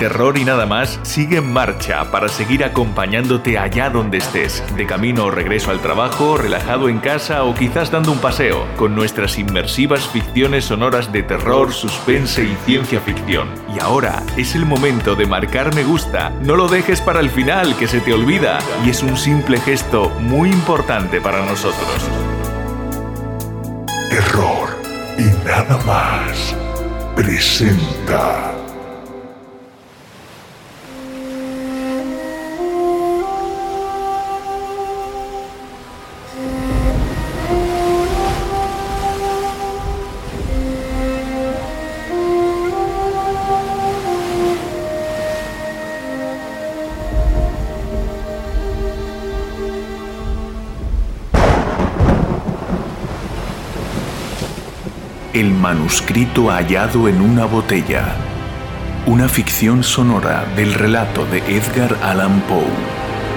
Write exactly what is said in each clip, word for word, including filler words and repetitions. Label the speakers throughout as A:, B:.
A: Terror y Nada Más sigue en marcha para seguir acompañándote allá donde estés, de camino o regreso al trabajo, relajado en casa o quizás dando un paseo, con nuestras inmersivas ficciones sonoras de terror, suspense y ciencia ficción. Y ahora es el momento de marcar me gusta. No lo dejes para el final, que se te olvida, y es un simple gesto muy importante para nosotros.
B: Terror y Nada Más presenta.
A: El manuscrito hallado en una botella. Una ficción sonora del relato de Edgar Allan Poe.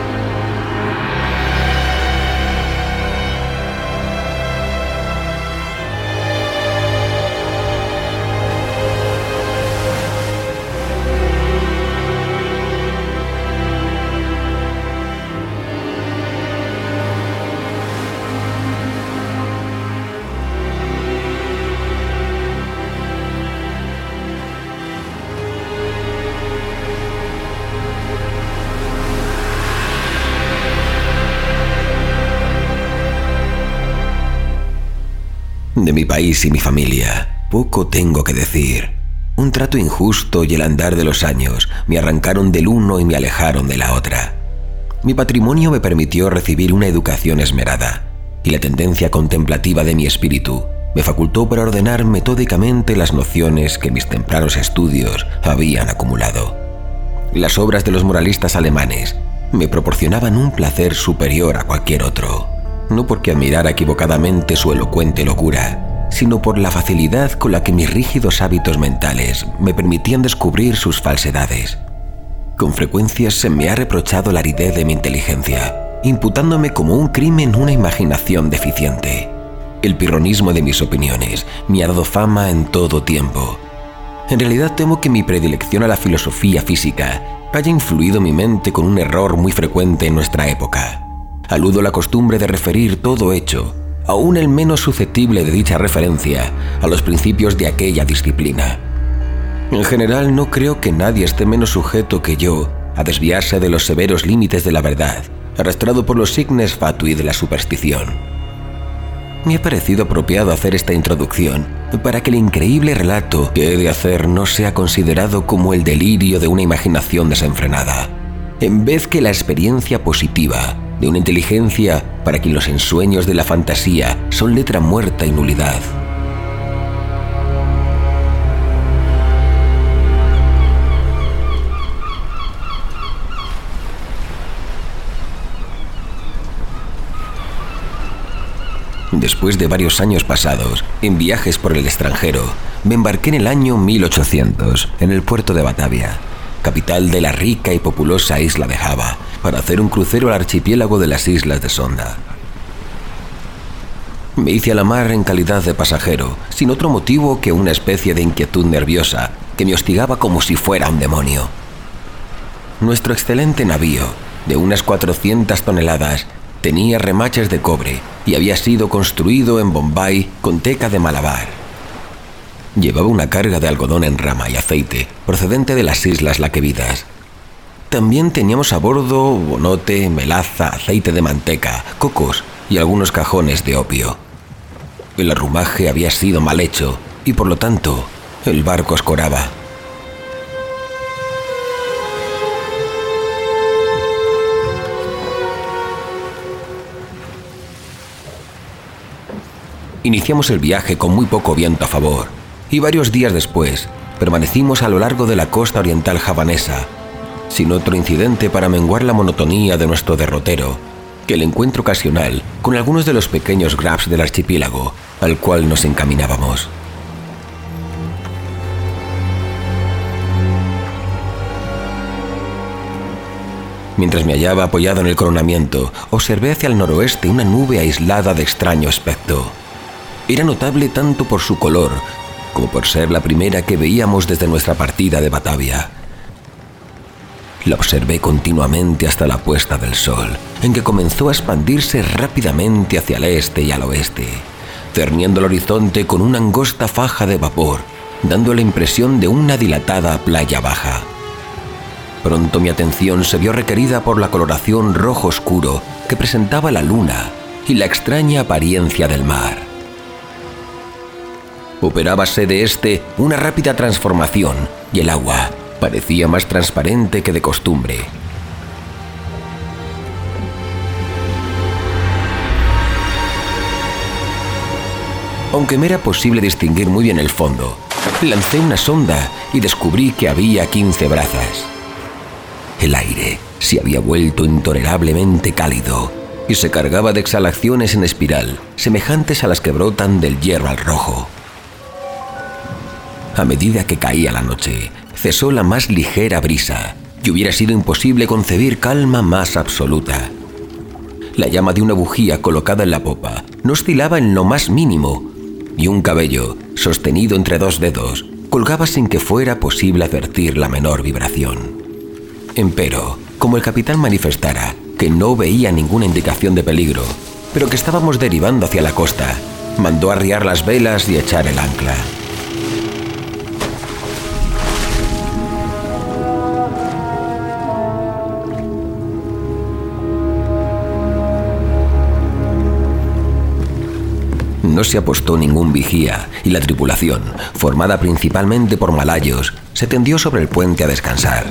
C: De mi país y mi familia, poco tengo que decir. Un trato injusto y el andar de los años me arrancaron del uno y me alejaron de la otra. Mi patrimonio me permitió recibir una educación esmerada, y la tendencia contemplativa de mi espíritu me facultó para ordenar metódicamente las nociones que mis tempranos estudios habían acumulado. Las obras de los moralistas alemanes me proporcionaban un placer superior a cualquier otro. No porque admirara equivocadamente su elocuente locura, sino por la facilidad con la que mis rígidos hábitos mentales me permitían descubrir sus falsedades. Con frecuencia se me ha reprochado la aridez de mi inteligencia, imputándome como un crimen una imaginación deficiente. El pirronismo de mis opiniones me ha dado fama en todo tiempo. En realidad temo que mi predilección a la filosofía física haya influido mi mente con un error muy frecuente en nuestra época. Aludo a la costumbre de referir todo hecho, aún el menos susceptible de dicha referencia, a los principios de aquella disciplina. En general, no creo que nadie esté menos sujeto que yo a desviarse de los severos límites de la verdad, arrastrado por los signes fatui de la superstición. Me ha parecido apropiado hacer esta introducción para que el increíble relato que he de hacer no sea considerado como el delirio de una imaginación desenfrenada, en vez que la experiencia positiva de una inteligencia para quien los ensueños de la fantasía son letra muerta y nulidad. Después de varios años pasados en viajes por el extranjero, me embarqué en el año mil ochocientos en el puerto de Batavia, capital de la rica y populosa isla de Java, para hacer un crucero al archipiélago de las islas de Sonda. Me hice a la mar en calidad de pasajero, sin otro motivo que una especie de inquietud nerviosa que me hostigaba como si fuera un demonio. Nuestro excelente navío, de unas cuatrocientas toneladas, tenía remaches de cobre y había sido construido en Bombay con teca de Malabar. Llevaba una carga de algodón en rama y aceite procedente de las islas Laquevidas. También teníamos a bordo bonote, melaza, aceite de manteca, cocos y algunos cajones de opio. El arrumaje había sido mal hecho y por lo tanto el barco escoraba. Iniciamos el viaje con muy poco viento a favor y varios días después permanecimos a lo largo de la costa oriental javanesa, sin otro incidente para menguar la monotonía de nuestro derrotero que el encuentro ocasional con algunos de los pequeños grabs del archipiélago al cual nos encaminábamos. Mientras me hallaba apoyado en el coronamiento, observé hacia el noroeste una nube aislada de extraño aspecto. Era notable tanto por su color como por ser la primera que veíamos desde nuestra partida de Batavia. La observé continuamente hasta la puesta del sol, en que comenzó a expandirse rápidamente hacia el este y al oeste, cerniendo el horizonte con una angosta faja de vapor, dando la impresión de una dilatada playa baja. Pronto mi atención se vio requerida por la coloración rojo oscuro que presentaba la luna y la extraña apariencia del mar. Operábase de este una rápida transformación y el agua parecía más transparente que de costumbre. Aunque me era posible distinguir muy bien el fondo, lancé una sonda y descubrí que había quince brazas. El aire se había vuelto intolerablemente cálido y se cargaba de exhalaciones en espiral, semejantes a las que brotan del hierro al rojo. A medida que caía la noche, cesó la más ligera brisa y hubiera sido imposible concebir calma más absoluta. La llama de una bujía colocada en la popa no oscilaba en lo más mínimo, y un cabello, sostenido entre dos dedos, colgaba sin que fuera posible advertir la menor vibración. Empero, como el capitán manifestara que no veía ninguna indicación de peligro, pero que estábamos derivando hacia la costa, mandó arriar las velas y echar el ancla. No se apostó ningún vigía y la tripulación, formada principalmente por malayos, se tendió sobre el puente a descansar.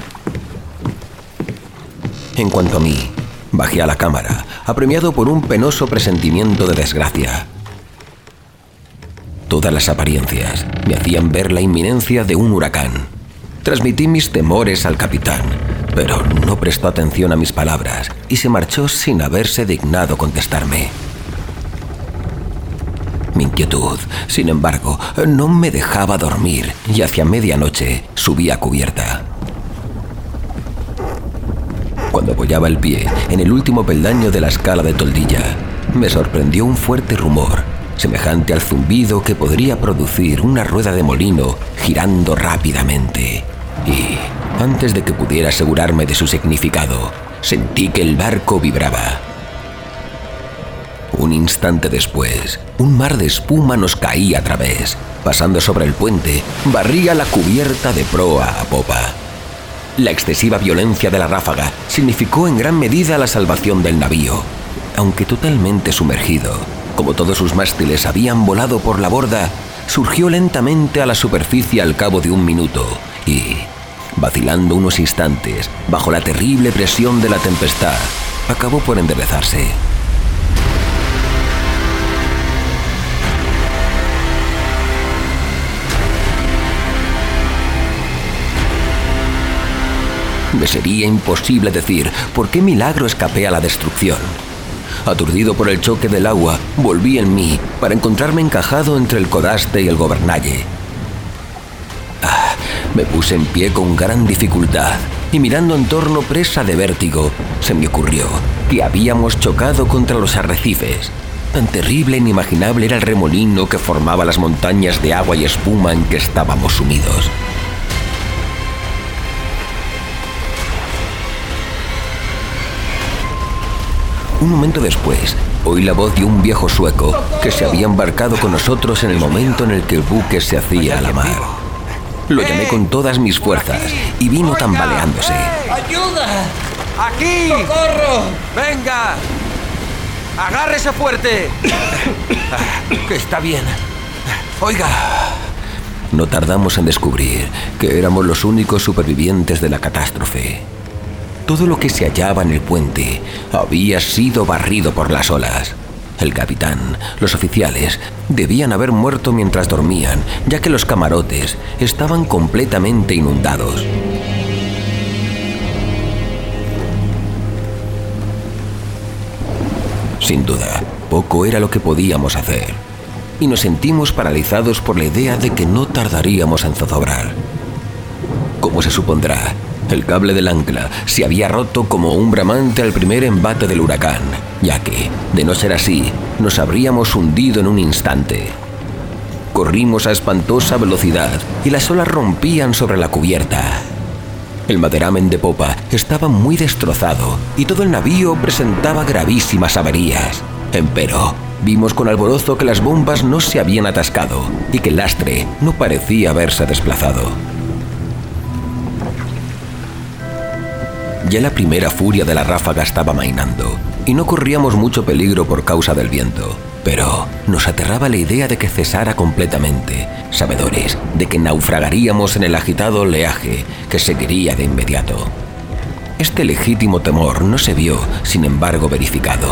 C: En cuanto a mí, bajé a la cámara, apremiado por un penoso presentimiento de desgracia. Todas las apariencias me hacían ver la inminencia de un huracán. Transmití mis temores al capitán, pero no prestó atención a mis palabras y se marchó sin haberse dignado contestarme. Mi inquietud, sin embargo, no me dejaba dormir y hacia medianoche subí a cubierta. Cuando apoyaba el pie en el último peldaño de la escala de toldilla, me sorprendió un fuerte rumor, semejante al zumbido que podría producir una rueda de molino girando rápidamente. Y, antes de que pudiera asegurarme de su significado, sentí que el barco vibraba. Un instante después, un mar de espuma nos caía a través. Pasando sobre el puente, barría la cubierta de proa a popa. La excesiva violencia de la ráfaga significó en gran medida la salvación del navío. Aunque totalmente sumergido, como todos sus mástiles habían volado por la borda, surgió lentamente a la superficie al cabo de un minuto y, vacilando unos instantes bajo la terrible presión de la tempestad, acabó por enderezarse. Me sería imposible decir por qué milagro escapé a la destrucción. Aturdido por el choque del agua, volví en mí para encontrarme encajado entre el codaste y el gobernalle. Ah, me puse en pie con gran dificultad y mirando en torno presa de vértigo, se me ocurrió que habíamos chocado contra los arrecifes. Tan terrible e inimaginable era el remolino que formaba las montañas de agua y espuma en que estábamos sumidos. Un momento después, oí la voz de un viejo sueco que se había embarcado con nosotros en el momento en el que el buque se hacía a la mar. Lo llamé con todas mis fuerzas y vino tambaleándose.
D: ¡Ayuda!
E: ¡Aquí!
D: ¡Socorro!
E: ¡Venga! ¡Agárrese fuerte! Que está bien. Oiga.
C: No tardamos en descubrir que éramos los únicos supervivientes de la catástrofe. Todo lo que se hallaba en el puente había sido barrido por las olas. El capitán, los oficiales, debían haber muerto mientras dormían, ya que los camarotes estaban completamente inundados. Sin duda, poco era lo que podíamos hacer, y nos sentimos paralizados por la idea de que no tardaríamos en zozobrar. Como se supondrá, el cable del ancla se había roto como un bramante al primer embate del huracán, ya que, de no ser así, nos habríamos hundido en un instante. Corrimos a espantosa velocidad y las olas rompían sobre la cubierta. El maderamen de popa estaba muy destrozado y todo el navío presentaba gravísimas averías. Empero, vimos con alborozo que las bombas no se habían atascado y que el lastre no parecía haberse desplazado. Ya la primera furia de la ráfaga estaba amainando y no corríamos mucho peligro por causa del viento, pero nos aterraba la idea de que cesara completamente, sabedores de que naufragaríamos en el agitado oleaje que seguiría de inmediato. Este legítimo temor no se vio, sin embargo, verificado.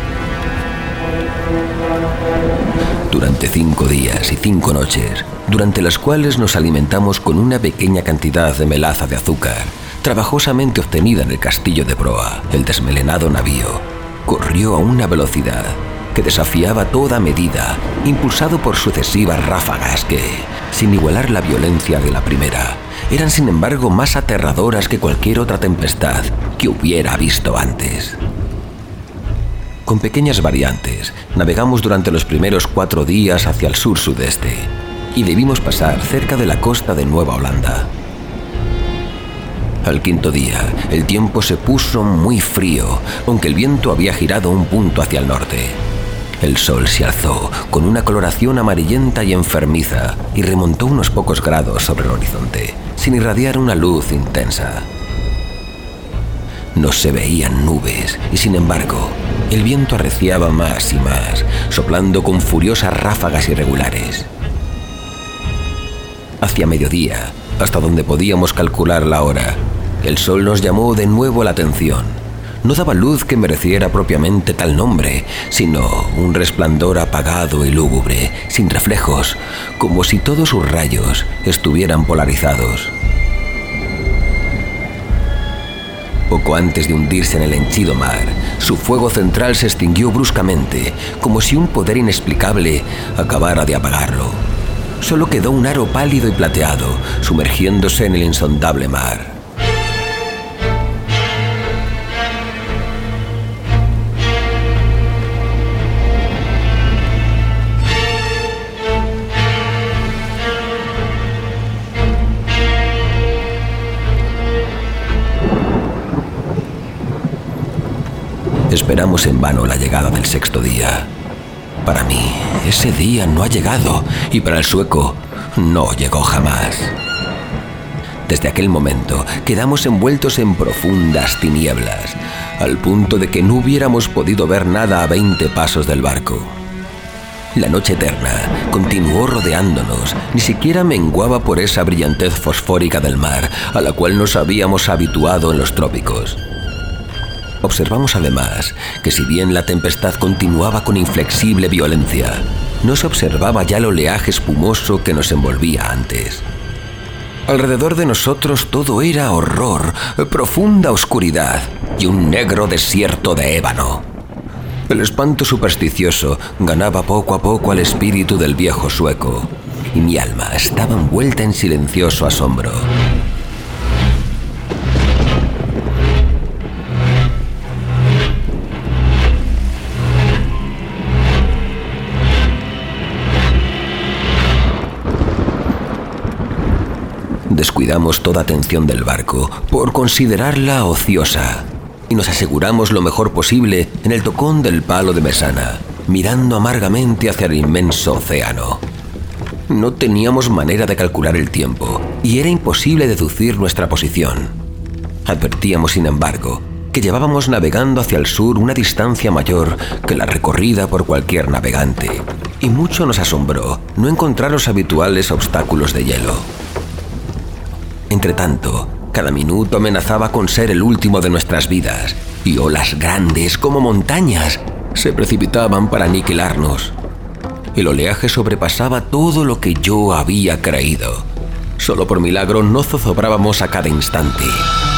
C: Durante cinco días y cinco noches, durante las cuales nos alimentamos con una pequeña cantidad de melaza de azúcar, trabajosamente obtenida en el castillo de proa, el desmelenado navío corrió a una velocidad que desafiaba toda medida, impulsado por sucesivas ráfagas que, sin igualar la violencia de la primera, eran sin embargo más aterradoras que cualquier otra tempestad que hubiera visto antes. Con pequeñas variantes, navegamos durante los primeros cuatro días hacia el sur-sudeste y debimos pasar cerca de la costa de Nueva Holanda. Al quinto día, el tiempo se puso muy frío, aunque el viento había girado un punto hacia el norte. El sol se alzó con una coloración amarillenta y enfermiza y remontó unos pocos grados sobre el horizonte, sin irradiar una luz intensa. No se veían nubes y, sin embargo, el viento arreciaba más y más, soplando con furiosas ráfagas irregulares. Hacia mediodía, hasta donde podíamos calcular la hora, el sol nos llamó de nuevo la atención. No daba luz que mereciera propiamente tal nombre, sino un resplandor apagado y lúgubre, sin reflejos, como si todos sus rayos estuvieran polarizados. Poco antes de hundirse en el henchido mar, su fuego central se extinguió bruscamente, como si un poder inexplicable acabara de apagarlo. Solo quedó un aro pálido y plateado, sumergiéndose en el insondable mar. Esperamos en vano la llegada del sexto día. Para mí, ese día no ha llegado, y para el sueco, no llegó jamás. Desde aquel momento, quedamos envueltos en profundas tinieblas, al punto de que no hubiéramos podido ver nada a veinte pasos del barco. La noche eterna continuó rodeándonos, ni siquiera menguaba por esa brillantez fosfórica del mar, a la cual nos habíamos habituado en los trópicos. Observamos además que si bien la tempestad continuaba con inflexible violencia, no se observaba ya el oleaje espumoso que nos envolvía antes. Alrededor de nosotros todo era horror, profunda oscuridad y un negro desierto de ébano. El espanto supersticioso ganaba poco a poco al espíritu del viejo sueco, y mi alma estaba envuelta en silencioso asombro. Descuidamos toda atención del barco por considerarla ociosa y nos aseguramos lo mejor posible en el tocón del palo de mesana, mirando amargamente hacia el inmenso océano. No teníamos manera de calcular el tiempo y era imposible deducir nuestra posición. Advertíamos, sin embargo, que llevábamos navegando hacia el sur una distancia mayor que la recorrida por cualquier navegante, y mucho nos asombró no encontrar los habituales obstáculos de hielo. Entretanto, cada minuto amenazaba con ser el último de nuestras vidas, y olas grandes como montañas se precipitaban para aniquilarnos. El oleaje sobrepasaba todo lo que yo había creído. Solo por milagro no zozobrábamos a cada instante.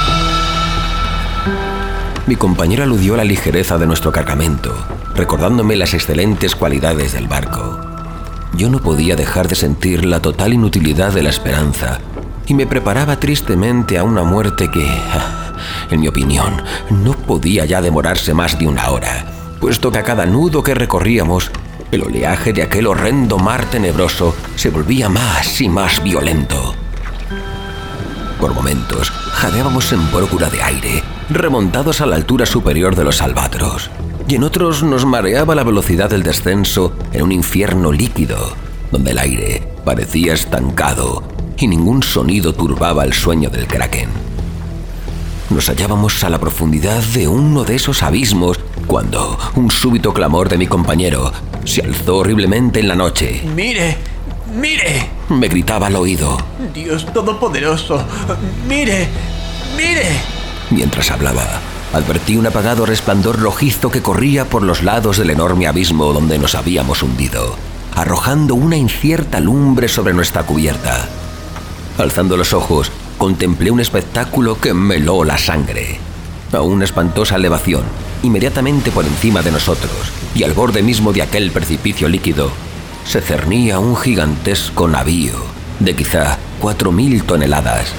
C: Mi compañero aludió a la ligereza de nuestro cargamento, recordándome las excelentes cualidades del barco. Yo no podía dejar de sentir la total inutilidad de la esperanza, y me preparaba tristemente a una muerte que, en mi opinión, no podía ya demorarse más de una hora, puesto que a cada nudo que recorríamos, el oleaje de aquel horrendo mar tenebroso se volvía más y más violento. Por momentos, jadeábamos en procura de aire, remontados a la altura superior de los albatros, y en otros nos mareaba la velocidad del descenso en un infierno líquido, donde el aire parecía estancado y ningún sonido turbaba el sueño del kraken. Nos hallábamos a la profundidad de uno de esos abismos cuando un súbito clamor de mi compañero se alzó horriblemente en la noche.
D: ¡Mire! ¡Mire!
C: Me gritaba al oído.
D: ¡Dios Todopoderoso! ¡Mire! ¡Mire!
C: Mientras hablaba, advertí un apagado resplandor rojizo que corría por los lados del enorme abismo donde nos habíamos hundido, arrojando una incierta lumbre sobre nuestra cubierta. Alzando los ojos, contemplé un espectáculo que me heló la sangre. A una espantosa elevación, inmediatamente por encima de nosotros, y al borde mismo de aquel precipicio líquido, se cernía un gigantesco navío de quizá cuatro mil toneladas.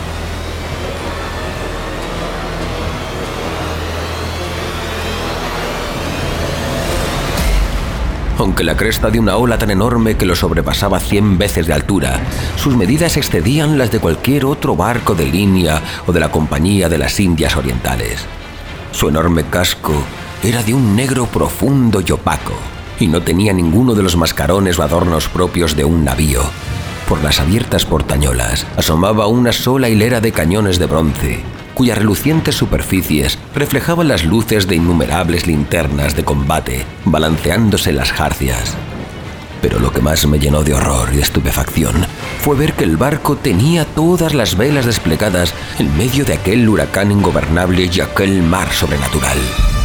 C: Aunque la cresta de una ola tan enorme que lo sobrepasaba cien veces de altura, sus medidas excedían las de cualquier otro barco de línea o de la Compañía de las Indias Orientales. Su enorme casco era de un negro profundo y opaco, y no tenía ninguno de los mascarones o adornos propios de un navío. Por las abiertas portañolas asomaba una sola hilera de cañones de bronce, cuyas relucientes superficies reflejaban las luces de innumerables linternas de combate balanceándose en las jarcias. Pero lo que más me llenó de horror y estupefacción fue ver que el barco tenía todas las velas desplegadas en medio de aquel huracán ingobernable y aquel mar sobrenatural.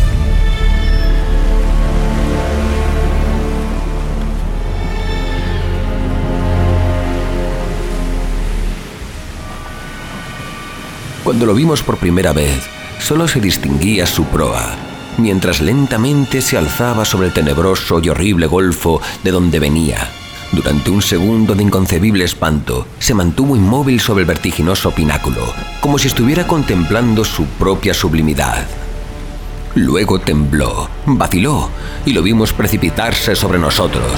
C: Cuando lo vimos por primera vez, solo se distinguía su proa, mientras lentamente se alzaba sobre el tenebroso y horrible golfo de donde venía. Durante un segundo de inconcebible espanto, se mantuvo inmóvil sobre el vertiginoso pináculo, como si estuviera contemplando su propia sublimidad. Luego tembló, vaciló, y lo vimos precipitarse sobre nosotros.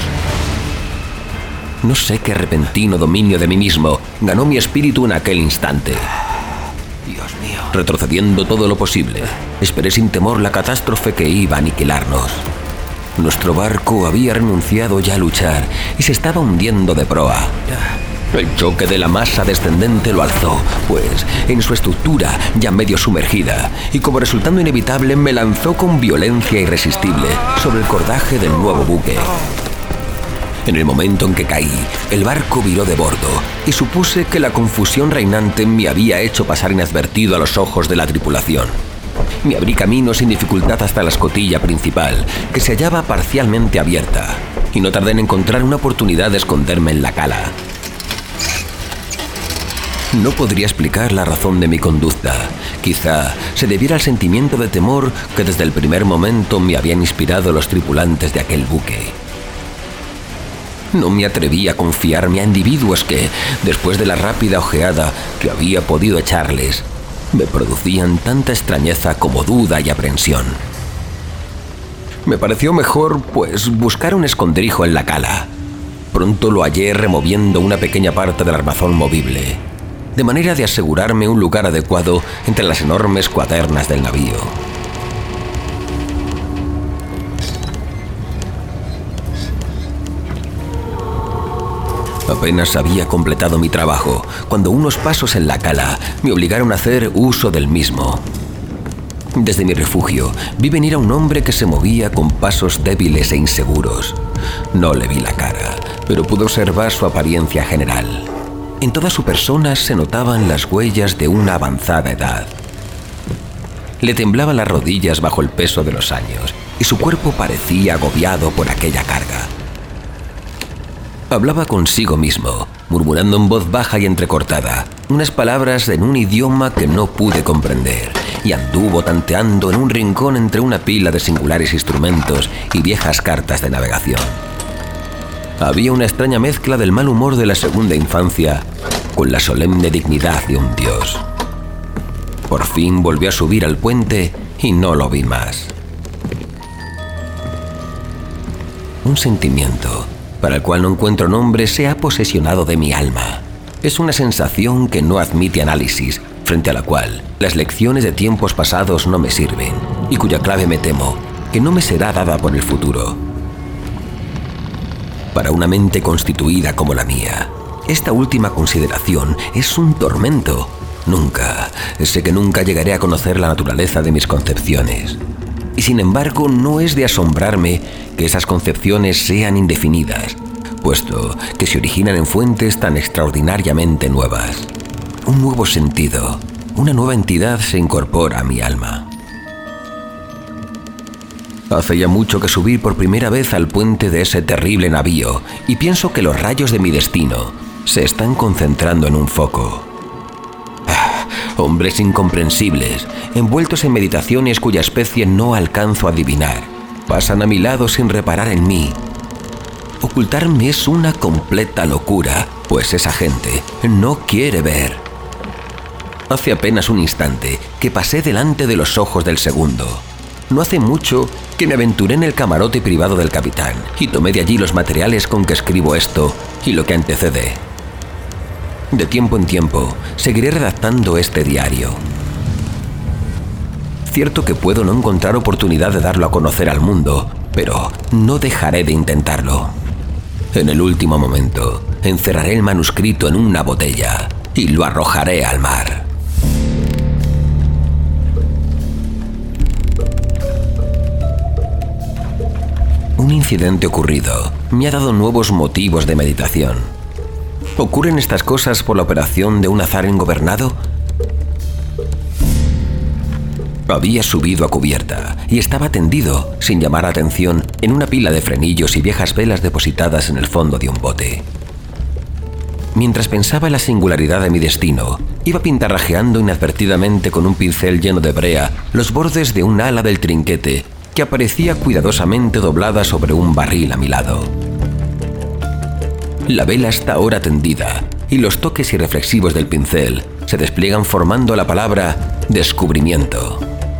C: No sé qué repentino dominio de mí mismo ganó mi espíritu en aquel instante.
E: Dios mío.
C: Retrocediendo todo lo posible, esperé sin temor la catástrofe que iba a aniquilarnos. Nuestro barco había renunciado ya a luchar y se estaba hundiendo de proa. El choque de la masa descendente lo alzó, pues, en su estructura ya medio sumergida, y como resultando inevitable me lanzó con violencia irresistible sobre el cordaje del nuevo buque. En el momento en que caí, el barco viró de bordo y supuse que la confusión reinante me había hecho pasar inadvertido a los ojos de la tripulación. Me abrí camino sin dificultad hasta la escotilla principal, que se hallaba parcialmente abierta, y no tardé en encontrar una oportunidad de esconderme en la cala. No podría explicar la razón de mi conducta. Quizá se debiera al sentimiento de temor que desde el primer momento me habían inspirado los tripulantes de aquel buque. No me atreví a confiarme a individuos que, después de la rápida ojeada que había podido echarles, me producían tanta extrañeza como duda y aprensión. Me pareció mejor, pues, buscar un escondrijo en la cala. Pronto lo hallé removiendo una pequeña parte del armazón movible, de manera de asegurarme un lugar adecuado entre las enormes cuadernas del navío. Apenas había completado mi trabajo cuando unos pasos en la cala me obligaron a hacer uso del mismo. Desde mi refugio vi venir a un hombre que se movía con pasos débiles e inseguros. No le vi la cara, pero pude observar su apariencia general. En toda su persona se notaban las huellas de una avanzada edad. Le temblaban las rodillas bajo el peso de los años y su cuerpo parecía agobiado por aquella carga. Hablaba consigo mismo, murmurando en voz baja y entrecortada, unas palabras en un idioma que no pude comprender, y anduvo tanteando en un rincón entre una pila de singulares instrumentos y viejas cartas de navegación. Había una extraña mezcla del mal humor de la segunda infancia con la solemne dignidad de un dios. Por fin volvió a subir al puente y no lo vi más. Un sentimiento para el cual no encuentro nombre se ha posesionado de mi alma. Es una sensación que no admite análisis, frente a la cual las lecciones de tiempos pasados no me sirven, y cuya clave me temo que no me será dada por el futuro. Para una mente constituida como la mía, esta última consideración es un tormento. Nunca, sé que nunca llegaré a conocer la naturaleza de mis concepciones. Y sin embargo, no es de asombrarme que esas concepciones sean indefinidas, puesto que se originan en fuentes tan extraordinariamente nuevas. Un nuevo sentido, una nueva entidad se incorpora a mi alma. Hace ya mucho que subí por primera vez al puente de ese terrible navío y pienso que los rayos de mi destino se están concentrando en un foco. Ah, hombres incomprensibles, envueltos en meditaciones cuya especie no alcanzo a adivinar, pasan a mi lado sin reparar en mí. Ocultarme es una completa locura, pues esa gente no quiere ver. Hace apenas un instante que pasé delante de los ojos del segundo. No hace mucho que me aventuré en el camarote privado del capitán y tomé de allí los materiales con que escribo esto y lo que antecede. De tiempo en tiempo seguiré redactando este diario. Cierto que puedo no encontrar oportunidad de darlo a conocer al mundo, pero no dejaré de intentarlo. En el último momento, encerraré el manuscrito en una botella y lo arrojaré al mar. Un incidente ocurrido me ha dado nuevos motivos de meditación. ¿Ocurren estas cosas por la operación de un azar ingobernado? Había subido a cubierta y estaba tendido, sin llamar atención, en una pila de frenillos y viejas velas depositadas en el fondo de un bote. Mientras pensaba en la singularidad de mi destino, iba pintarrajeando inadvertidamente con un pincel lleno de brea los bordes de un ala del trinquete que aparecía cuidadosamente doblada sobre un barril a mi lado. La vela está ahora tendida y los toques irreflexivos del pincel se despliegan formando la palabra descubrimiento.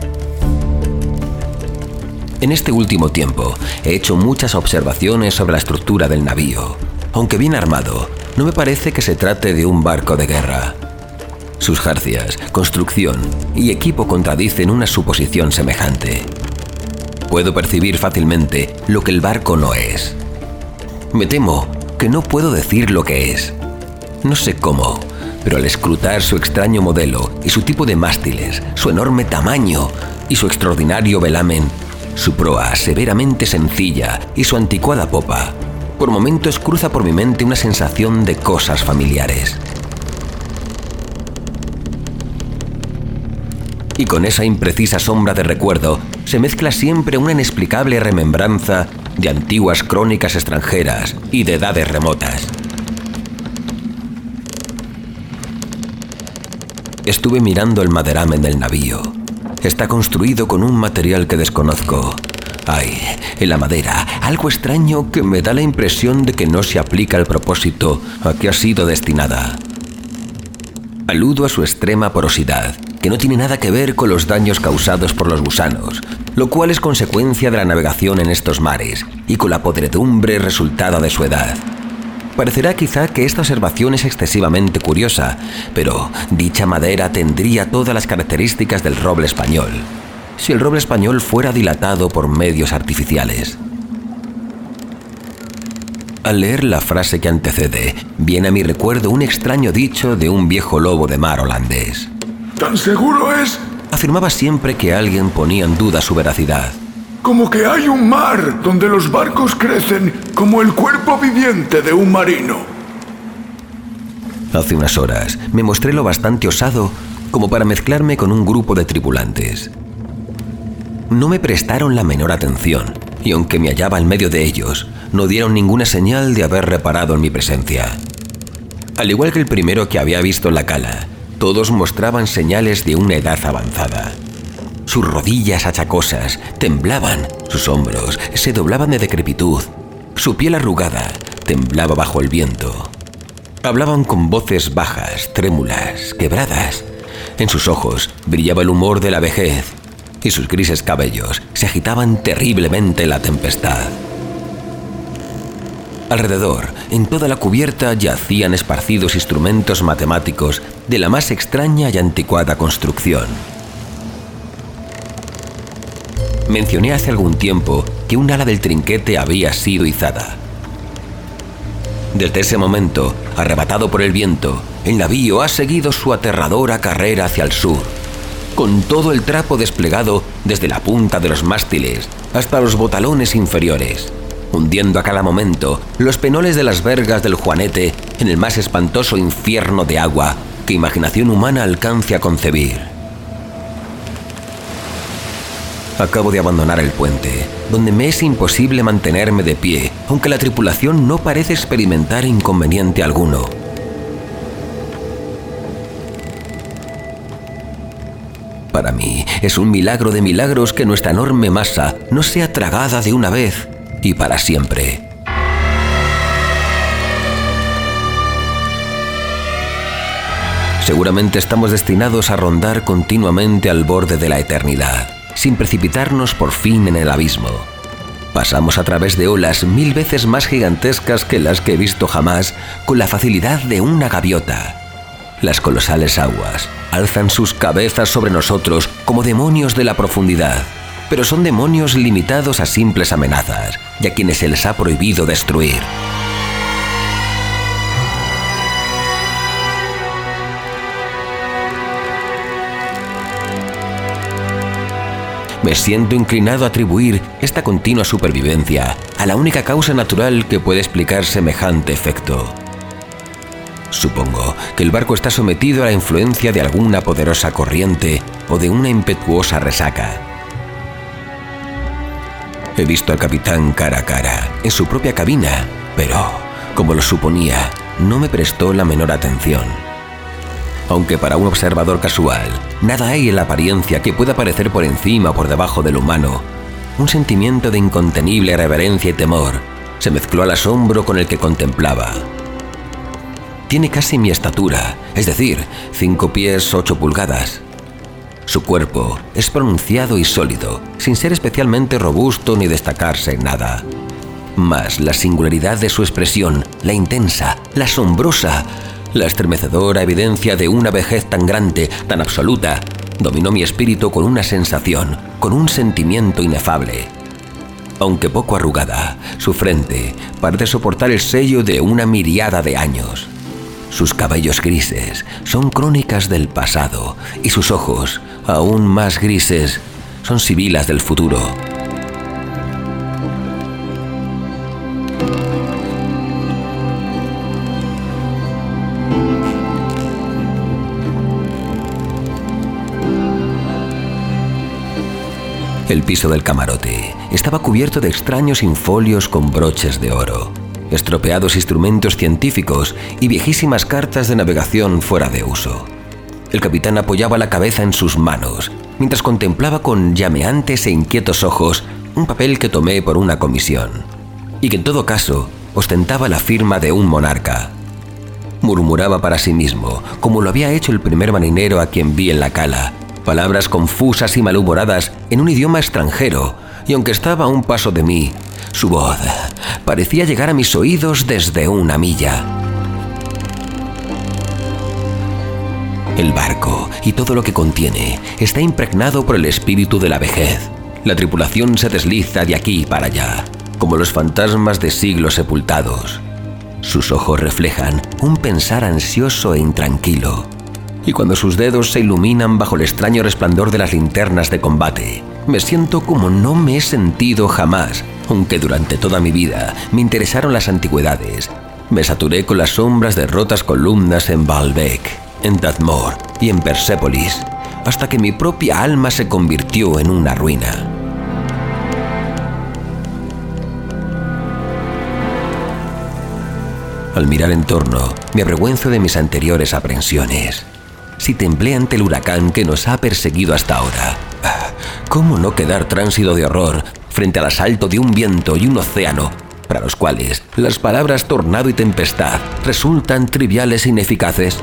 C: En este último tiempo he hecho muchas observaciones sobre la estructura del navío. Aunque bien armado, no me parece que se trate de un barco de guerra. Sus jarcias, construcción y equipo contradicen una suposición semejante. Puedo percibir fácilmente lo que el barco no es. Me temo que no puedo decir lo que es. No sé cómo, pero al escrutar su extraño modelo y su tipo de mástiles, su enorme tamaño y su extraordinario velamen, su proa severamente sencilla y su anticuada popa, por momentos cruza por mi mente una sensación de cosas familiares. Y con esa imprecisa sombra de recuerdo se mezcla siempre una inexplicable remembranza de antiguas crónicas extranjeras y de edades remotas. Estuve mirando el maderamen del navío. Está construido con un material que desconozco. Hay en la madera algo extraño que me da la impresión de que no se aplica al propósito a que ha sido destinada. Aludo a su extrema porosidad, que no tiene nada que ver con los daños causados por los gusanos, lo cual es consecuencia de la navegación en estos mares y con la podredumbre resultada de su edad. Parecerá quizá que esta observación es excesivamente curiosa, pero dicha madera tendría todas las características del roble español, si el roble español fuera dilatado por medios artificiales. Al leer la frase que antecede, viene a mi recuerdo un extraño dicho de un viejo lobo de mar holandés.
B: ¿Tan seguro es?
C: Afirmaba siempre que alguien ponía en duda su veracidad.
B: Como que hay un mar donde los barcos crecen como el cuerpo viviente de un marino.
C: Hace unas horas me mostré lo bastante osado como para mezclarme con un grupo de tripulantes. No me prestaron la menor atención, y aunque me hallaba en medio de ellos, no dieron ninguna señal de haber reparado en mi presencia. Al igual que el primero que había visto en la cala, todos mostraban señales de una edad avanzada. Sus rodillas achacosas temblaban, sus hombros se doblaban de decrepitud, su piel arrugada temblaba bajo el viento. Hablaban con voces bajas, trémulas, quebradas. En sus ojos brillaba el humor de la vejez y sus grises cabellos se agitaban terriblemente en la tempestad. Alrededor, en toda la cubierta, yacían esparcidos instrumentos matemáticos de la más extraña y anticuada construcción. Mencioné hace algún tiempo que un ala del trinquete había sido izada. Desde ese momento, arrebatado por el viento, el navío ha seguido su aterradora carrera hacia el sur, con todo el trapo desplegado desde la punta de los mástiles hasta los botalones inferiores, hundiendo a cada momento los penoles de las vergas del Juanete en el más espantoso infierno de agua que imaginación humana alcance a concebir. Acabo de abandonar el puente, donde me es imposible mantenerme de pie, aunque la tripulación no parece experimentar inconveniente alguno. Para mí, es un milagro de milagros que nuestra enorme masa no sea tragada de una vez y para siempre. Seguramente estamos destinados a rondar continuamente al borde de la eternidad, sin precipitarnos por fin en el abismo. Pasamos a través de olas mil veces más gigantescas que las que he visto jamás, con la facilidad de una gaviota. Las colosales aguas alzan sus cabezas sobre nosotros como demonios de la profundidad, pero son demonios limitados a simples amenazas y a quienes se les ha prohibido destruir. Me siento inclinado a atribuir esta continua supervivencia a la única causa natural que puede explicar semejante efecto. Supongo que el barco está sometido a la influencia de alguna poderosa corriente o de una impetuosa resaca. He visto al capitán cara a cara, en su propia cabina, pero, como lo suponía, no me prestó la menor atención. Aunque para un observador casual, nada hay en la apariencia que pueda parecer por encima o por debajo del humano, un sentimiento de incontenible reverencia y temor se mezcló al asombro con el que contemplaba. Tiene casi mi estatura, es decir, cinco pies ocho pulgadas. Su cuerpo es pronunciado y sólido, sin ser especialmente robusto ni destacarse en nada. Mas la singularidad de su expresión, la intensa, la asombrosa, la estremecedora evidencia de una vejez tan grande, tan absoluta, dominó mi espíritu con una sensación, con un sentimiento inefable. Aunque poco arrugada, su frente parece soportar el sello de una miriada de años. Sus cabellos grises son crónicas del pasado y sus ojos, aún más grises, son sibilas del futuro. El piso del camarote estaba cubierto de extraños infolios con broches de oro, estropeados instrumentos científicos y viejísimas cartas de navegación fuera de uso. El capitán apoyaba la cabeza en sus manos, mientras contemplaba con llameantes e inquietos ojos un papel que tomé por una comisión, y que en todo caso ostentaba la firma de un monarca. Murmuraba para sí mismo, como lo había hecho el primer marinero a quien vi en la cala, palabras confusas y malhumoradas en un idioma extranjero, y aunque estaba a un paso de mí, su voz parecía llegar a mis oídos desde una milla. El barco y todo lo que contiene está impregnado por el espíritu de la vejez. La tripulación se desliza de aquí para allá, como los fantasmas de siglos sepultados. Sus ojos reflejan un pensar ansioso e intranquilo. Y cuando sus dedos se iluminan bajo el extraño resplandor de las linternas de combate, me siento como no me he sentido jamás, aunque durante toda mi vida me interesaron las antigüedades. Me saturé con las sombras de rotas columnas en Baalbek, en Tadmor y en Persépolis, hasta que mi propia alma se convirtió en una ruina. Al mirar en torno, me avergüenzo de mis anteriores aprensiones. Si temblé ante el huracán que nos ha perseguido hasta ahora, ¿cómo no quedar tránsido de horror frente al asalto de un viento y un océano para los cuales las palabras tornado y tempestad resultan triviales e ineficaces?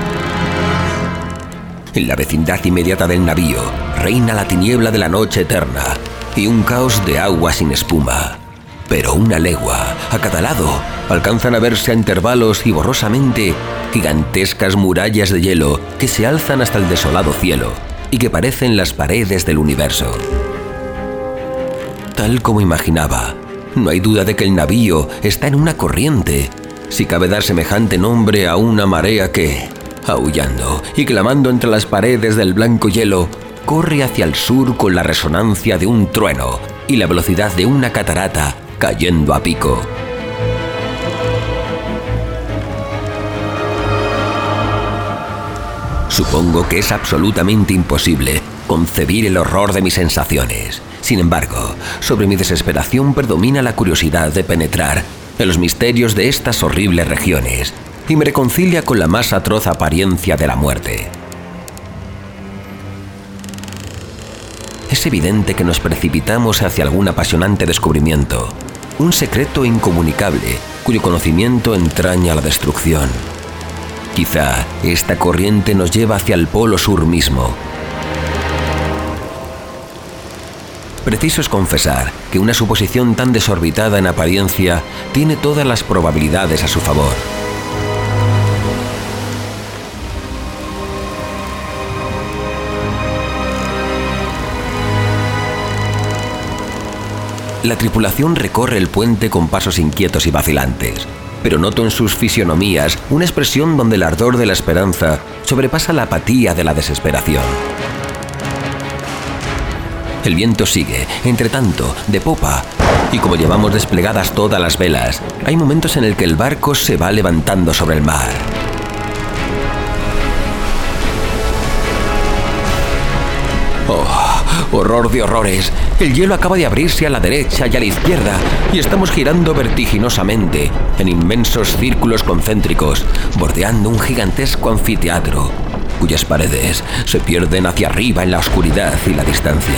C: En la vecindad inmediata del navío reina la tiniebla de la noche eterna y un caos de agua sin espuma. Pero una legua a cada lado alcanzan a verse a intervalos y borrosamente gigantescas murallas de hielo que se alzan hasta el desolado cielo y que parecen las paredes del universo. Tal como imaginaba, no hay duda de que el navío está en una corriente, si cabe dar semejante nombre a una marea que, aullando y clamando entre las paredes del blanco hielo, corre hacia el sur con la resonancia de un trueno y la velocidad de una catarata cayendo a pico. Supongo que es absolutamente imposible concebir el horror de mis sensaciones. Sin embargo, sobre mi desesperación predomina la curiosidad de penetrar en los misterios de estas horribles regiones y me reconcilia con la más atroz apariencia de la muerte. Es evidente que nos precipitamos hacia algún apasionante descubrimiento, un secreto incomunicable cuyo conocimiento entraña la destrucción. Quizá esta corriente nos lleva hacia el polo sur mismo. Preciso es confesar que una suposición tan desorbitada en apariencia tiene todas las probabilidades a su favor. La tripulación recorre el puente con pasos inquietos y vacilantes, pero noto en sus fisionomías una expresión donde el ardor de la esperanza sobrepasa la apatía de la desesperación. El viento sigue, entre tanto, de popa, y como llevamos desplegadas todas las velas, hay momentos en el que el barco se va levantando sobre el mar. ¡Oh, horror de horrores! El hielo acaba de abrirse a la derecha y a la izquierda, y estamos girando vertiginosamente en inmensos círculos concéntricos, bordeando un gigantesco anfiteatro, cuyas paredes se pierden hacia arriba en la oscuridad y la distancia.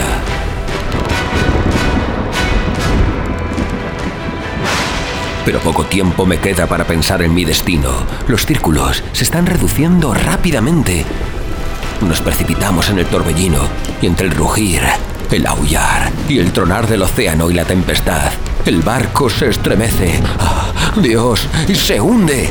C: Pero poco tiempo me queda para pensar en mi destino. Los círculos se están reduciendo rápidamente. Nos precipitamos en el torbellino, y entre el rugir, el aullar y el tronar del océano y la tempestad, el barco se estremece. ¡Ah, Dios! ¡Y se hunde!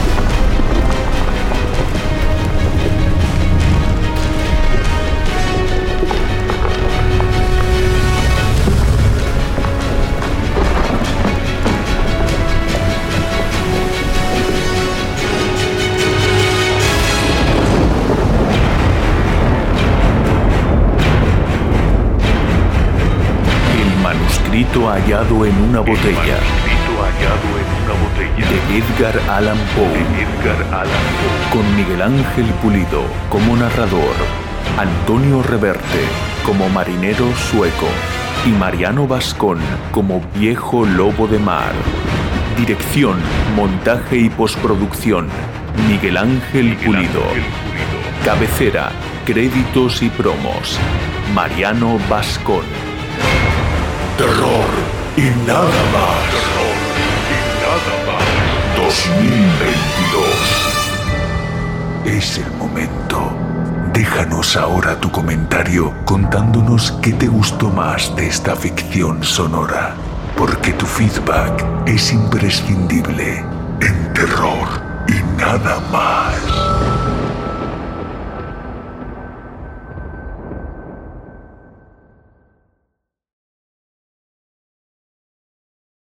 A: Hallado en una botella, de Edgar Allan Poe, con Miguel Ángel Pulido como narrador, Antonio Reverte como marinero sueco y Mariano Bascón como viejo lobo de mar. Dirección, montaje y postproducción, Miguel Ángel Pulido. Cabecera, créditos y promos, Mariano Bascón.
B: Terror y nada más. Terror y nada más. dos mil veintidós. Es el momento. Déjanos ahora tu comentario contándonos qué te gustó más de esta ficción sonora, porque tu feedback es imprescindible en Terror y nada más.